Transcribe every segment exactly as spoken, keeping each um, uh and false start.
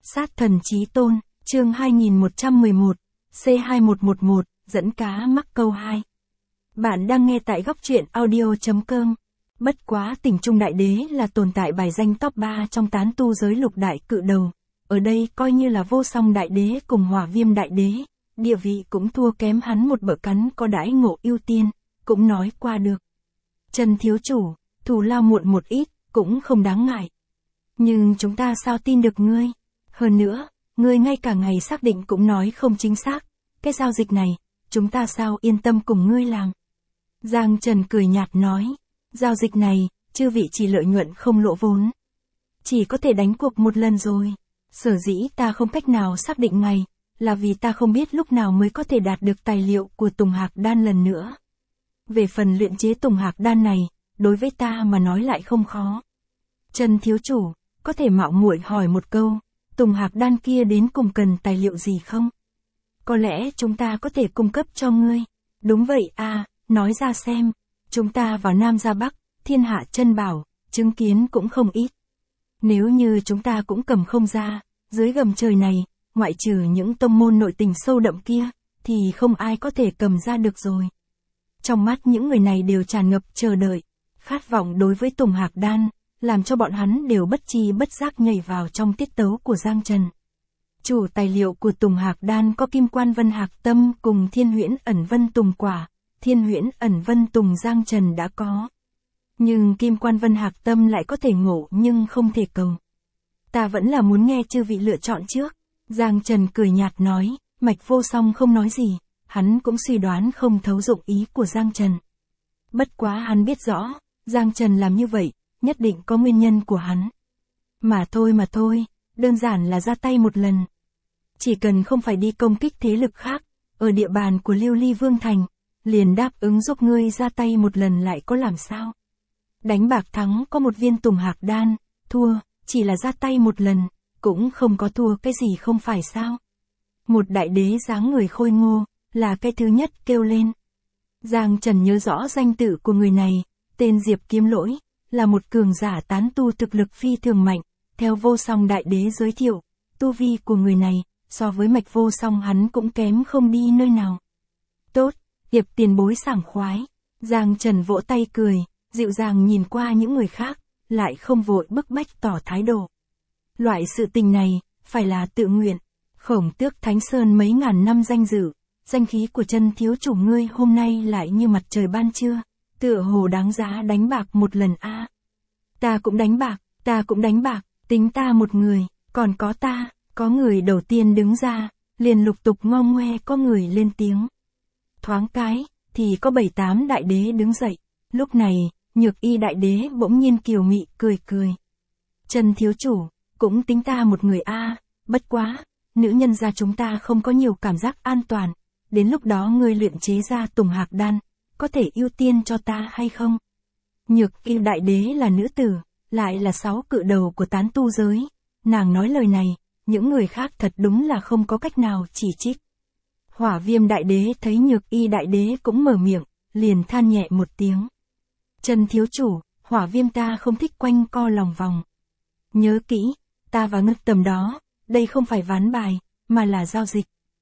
Sát thần chí tôn, chương hai nghìn một trăm mười một, C hai một một một, dẫn cá mắc câu hai. Bạn đang nghe tại góc truyện audio.com. Bất quá Tình Trung Đại Đế là tồn tại bài danh top ba trong tán tu giới lục đại cự đầu. Ở đây coi như là Vô Song Đại Đế cùng Hỏa Viêm Đại Đế, địa vị cũng thua kém hắn một bậc, cắn có đãi ngộ ưu tiên, cũng nói qua được. Trần thiếu chủ, thù lao muộn một ít, cũng không đáng ngại. Nhưng chúng ta sao tin được ngươi? Hơn nữa, ngươi ngay cả ngày xác định cũng nói không chính xác. Cái giao dịch này, chúng ta sao yên tâm cùng ngươi làm? Giang Trần cười nhạt nói, giao dịch này, chư vị chỉ lợi nhuận không lỗ vốn. Chỉ có thể đánh cuộc một lần rồi. Sở dĩ ta không cách nào xác định ngày, là vì ta không biết lúc nào mới có thể đạt được tài liệu của Tùng Hạc Đan lần nữa. Về phần luyện chế Tùng Hạc Đan này, đối với ta mà nói lại không khó. Trần thiếu chủ, có thể mạo muội hỏi một câu, Tùng Hạc Đan kia đến cùng cần tài liệu gì không? Có lẽ chúng ta có thể cung cấp cho ngươi. Đúng vậy à, nói ra xem. Chúng ta vào Nam ra Bắc, thiên hạ chân bảo, chứng kiến cũng không ít. Nếu như chúng ta cũng cầm không ra, dưới gầm trời này, ngoại trừ những tông môn nội tình sâu đậm kia, thì không ai có thể cầm ra được rồi. Trong mắt những người này đều tràn ngập chờ đợi, khát vọng đối với Tùng Hạc Đan, làm cho bọn hắn đều bất chi bất giác nhảy vào trong tiết tấu của Giang Trần. Chủ tài liệu của Tùng Hạc Đan có Kim Quan Vân Hạc Tâm cùng Thiên Huyễn Ẩn Vân Tùng Quả, Thiên Huyễn Ẩn Vân Tùng Giang Trần đã có. Nhưng Kim Quan Vân Hạc Tâm lại có thể ngộ nhưng không thể cầu. Ta vẫn là muốn nghe chư vị lựa chọn trước. Giang Trần cười nhạt nói, Mạch Vô Song không nói gì, hắn cũng suy đoán không thấu dụng ý của Giang Trần. Bất quá hắn biết rõ, Giang Trần làm như vậy, nhất định có nguyên nhân của hắn. Mà thôi mà thôi, đơn giản là ra tay một lần. Chỉ cần không phải đi công kích thế lực khác, ở địa bàn của Lưu Ly Vương Thành, liền đáp ứng giúp ngươi ra tay một lần lại có làm sao. Đánh bạc thắng có một viên Tùng Hạc Đan, thua, chỉ là ra tay một lần, cũng không có thua cái gì không phải sao. Một đại đế dáng người khôi ngô, là cái thứ nhất kêu lên. Giang Trần nhớ rõ danh tự của người này, tên Diệp Kiếm Lỗi, là một cường giả tán tu thực lực phi thường mạnh, theo Vô Song Đại Đế giới thiệu, tu vi của người này, so với Mạch Vô Song hắn cũng kém không đi nơi nào. Tốt, Diệp tiền bối sảng khoái. Giang Trần vỗ tay cười, dịu dàng nhìn qua những người khác, lại không vội bức bách tỏ thái độ. Loại sự tình này, phải là tự nguyện. Khổng Tước Thánh Sơn mấy ngàn năm danh dự, danh khí của chân thiếu chủ ngươi hôm nay lại như mặt trời ban trưa, tựa hồ đáng giá đánh bạc một lần a. À. Ta cũng đánh bạc, ta cũng đánh bạc, tính ta một người, còn có ta, có người đầu tiên đứng ra, liền lục tục ngo ngoe có người lên tiếng. Thoáng cái, thì có bảy tám đại đế đứng dậy, lúc này, Nhược Y Đại Đế bỗng nhiên kiều mị cười cười. Trần thiếu chủ, cũng tính ta một người a, à, bất quá, nữ nhân gia chúng ta không có nhiều cảm giác an toàn, đến lúc đó ngươi luyện chế ra Tùng Hạc Đan, có thể ưu tiên cho ta hay không? Nhược Y Đại Đế là nữ tử, lại là sáu cự đầu của tán tu giới, nàng nói lời này, những người khác thật đúng là không có cách nào chỉ trích. Hỏa Viêm Đại Đế thấy Nhược Y Đại Đế cũng mở miệng, liền than nhẹ một tiếng. Trần thiếu chủ, Hỏa Viêm ta không thích quanh co lòng vòng. Nhớ kỹ, ta và ngươi tầm đó, đây không phải ván bài, mà là giao dịch.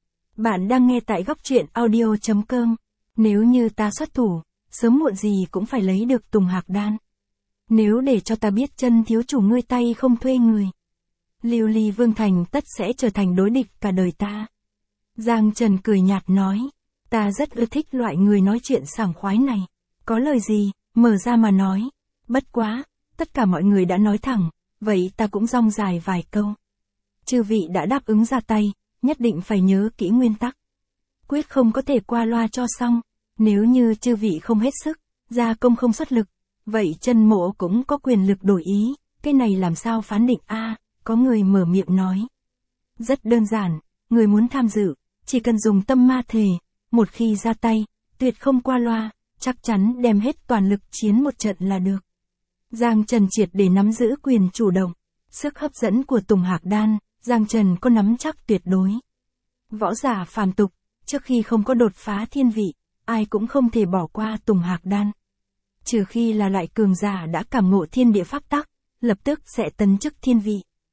Bạn đang nghe tại góc truyện audio.com. Nếu như ta xuất thủ, sớm muộn gì cũng phải lấy được Tùng Hạc Đan. Nếu để cho ta biết chân thiếu chủ ngươi tay không thuê người, Lưu Ly Vương Thành tất sẽ trở thành đối địch cả đời ta. Giang Trần cười nhạt nói, ta rất ưa thích loại người nói chuyện sảng khoái này. Có lời gì, mở ra mà nói. Bất quá, tất cả mọi người đã nói thẳng, vậy ta cũng rong dài vài câu. Chư vị đã đáp ứng ra tay, nhất định phải nhớ kỹ nguyên tắc. Quyết không có thể qua loa cho xong, nếu như chư vị không hết sức, gia công không xuất lực, vậy chân mộ cũng có quyền lực đổi ý, cái này làm sao phán định a? À, có người mở miệng nói. Rất đơn giản, người muốn tham dự, chỉ cần dùng tâm ma thể, một khi ra tay, tuyệt không qua loa, chắc chắn đem hết toàn lực chiến một trận là được. Giang Trần triệt để nắm giữ quyền chủ động, sức hấp dẫn của Tùng Hạc Đan, Giang Trần có nắm chắc tuyệt đối. Võ giả phàm tục, trước khi không có đột phá thiên vị, ai cũng không thể bỏ qua Tùng Hạc Đan. Trừ khi là loại cường giả đã cảm ngộ thiên địa pháp tắc, lập tức sẽ tấn chức thiên vị.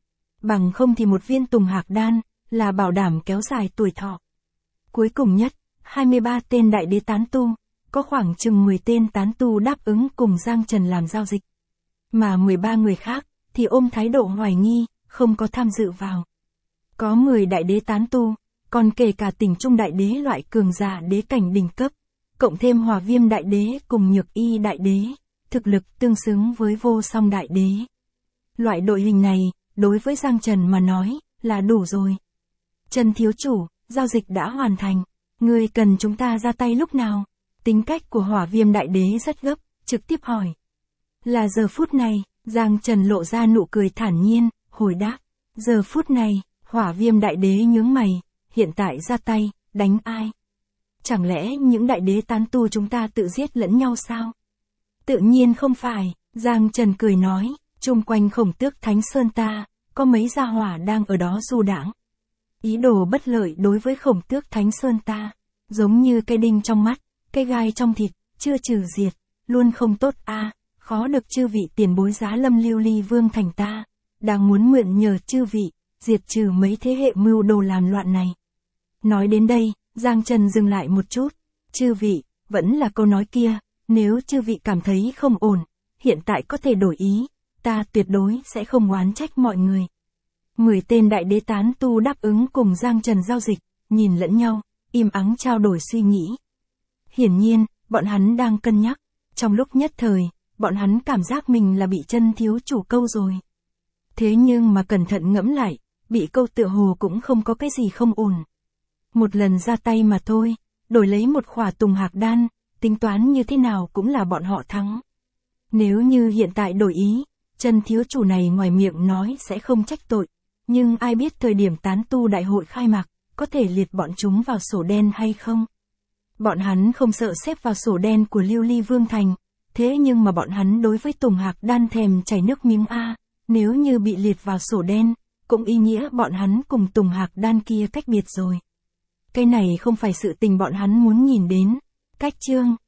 bằng không thì một viên tùng hạc đan, là bảo đảm kéo dài tuổi thọ. Cuối cùng nhất, hai mươi ba tên đại đế tán tu, có khoảng chừng mười tên tán tu đáp ứng cùng Giang Trần làm giao dịch. Mà mười ba người khác, thì ôm thái độ hoài nghi, không có tham dự vào. Có mười đại đế tán tu, còn kể cả Tỉnh Trung đại đế loại cường giả đế cảnh đỉnh cấp, cộng thêm Hỏa Viêm đại đế cùng Nhược Y đại đế, thực lực tương xứng với Vô Song đại đế. Loại đội hình này, đối với Giang Trần mà nói, là đủ rồi. Trần thiếu chủ, giao dịch đã hoàn thành, ngươi cần chúng ta ra tay lúc nào? Tính cách của Hỏa Viêm đại đế rất gấp, trực tiếp hỏi. Là giờ phút này, Giang Trần lộ ra nụ cười thản nhiên, hồi đáp. Giờ phút này, Hỏa Viêm đại đế nhướng mày, hiện tại ra tay, đánh ai? Chẳng lẽ những đại đế tán tu chúng ta tự giết lẫn nhau sao? Tự nhiên không phải, Giang Trần cười nói, chung quanh Khổng Tước Thánh Sơn ta, có mấy gia hỏa đang ở đó du đãng. Ý đồ bất lợi đối với Khổng Tước Thánh Sơn ta, giống như cây đinh trong mắt, cây gai trong thịt, chưa trừ diệt, luôn không tốt a, à, khó được chư vị tiền bối giá lâm Lưu Ly Vương thành ta, đang muốn mượn nhờ chư vị, diệt trừ mấy thế hệ mưu đồ làm loạn này. Nói đến đây, Giang Trần dừng lại một chút, chư vị, vẫn là câu nói kia, nếu chư vị cảm thấy không ổn, hiện tại có thể đổi ý, ta tuyệt đối sẽ không oán trách mọi người. Mười tên đại đế tán tu đáp ứng cùng Giang Trần giao dịch, nhìn lẫn nhau, im ắng trao đổi suy nghĩ. Hiển nhiên, bọn hắn đang cân nhắc, trong lúc nhất thời, bọn hắn cảm giác mình là bị chân thiếu chủ câu rồi. Thế nhưng mà cẩn thận ngẫm lại, bị câu tựa hồ cũng không có cái gì không ổn. Một lần ra tay mà thôi, đổi lấy một khỏa tùng hạc đan, tính toán như thế nào cũng là bọn họ thắng. Nếu như hiện tại đổi ý, chân thiếu chủ này ngoài miệng nói sẽ không trách tội, nhưng ai biết thời điểm tán tu đại hội khai mạc, có thể liệt bọn chúng vào sổ đen hay không? Bọn hắn không sợ xếp vào sổ đen của Lưu Ly Vương thành, thế nhưng mà bọn hắn đối với tùng hạc đan thèm chảy nước miếng a, nếu như bị liệt vào sổ đen, cũng ý nghĩa bọn hắn cùng tùng hạc đan kia cách biệt rồi. Cái này không phải sự tình bọn hắn muốn nhìn đến. Cách chương